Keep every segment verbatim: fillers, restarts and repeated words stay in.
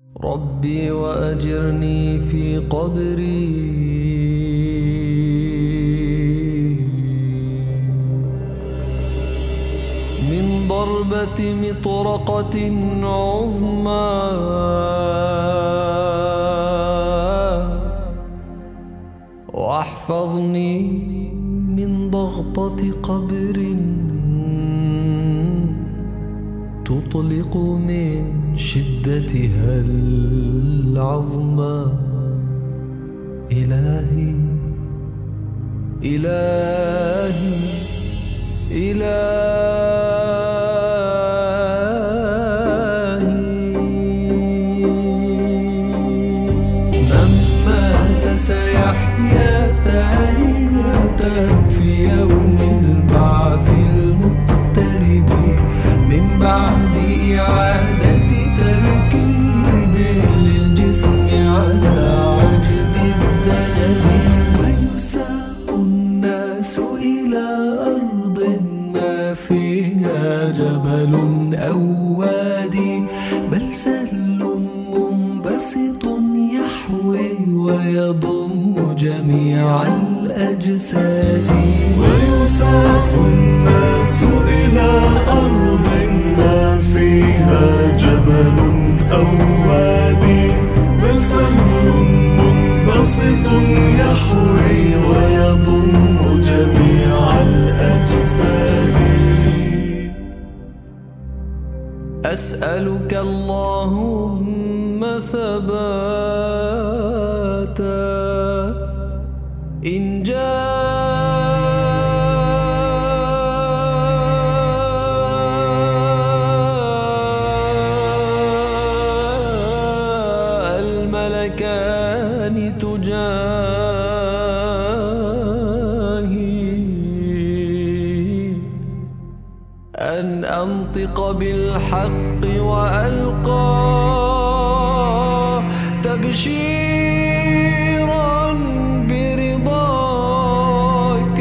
ربي وأجرني في قبري من ضربة مطرقة عظمى واحفظني من ضغطة قبر تطلق من شدتها العظمى. إلهي إلهي إلهي من مات سيحيا ثانية في يوم البعث المقترب من بعد إعادة تركيب للجسم على عجب الذنب. ويساق الناس إلى أرض ما فيها جبل أو وادي، بل سهل منبسط يحوي ويضم جميع الأجساد. ويساق الناس إلى أرض ما فيها جبل أو وادي، بل سهل منبسط يحوي ويضم جميع الأجساد. أسألك اللهم ثباتا إن جاء الملكان تجاهي أن أنطق بالحق وألقى تبشيرا برضاك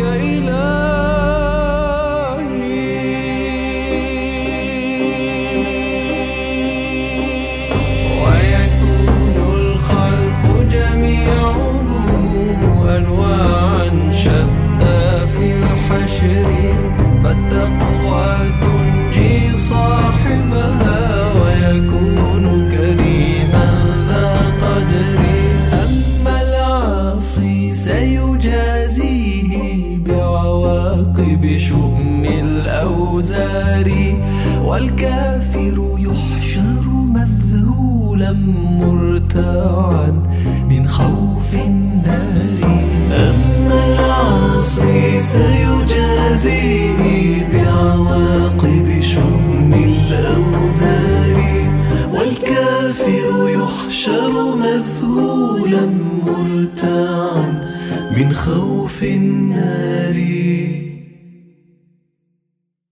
إلهي. ويكون الخلق جميعهم أنواعا شتى في الحشر، فالتقوى تنجي صاحبها ويكون كريما ذا قدر. أما العاصي سيجازيه بعواقب شؤم الأوزار، والكافر يحشر مذهولا مرتاعا من خوف النار. أما العاصي سيجازيه بعواقب شؤم الأوزار، والكافر يحشر مذهولا مرتاعا من خوف النار.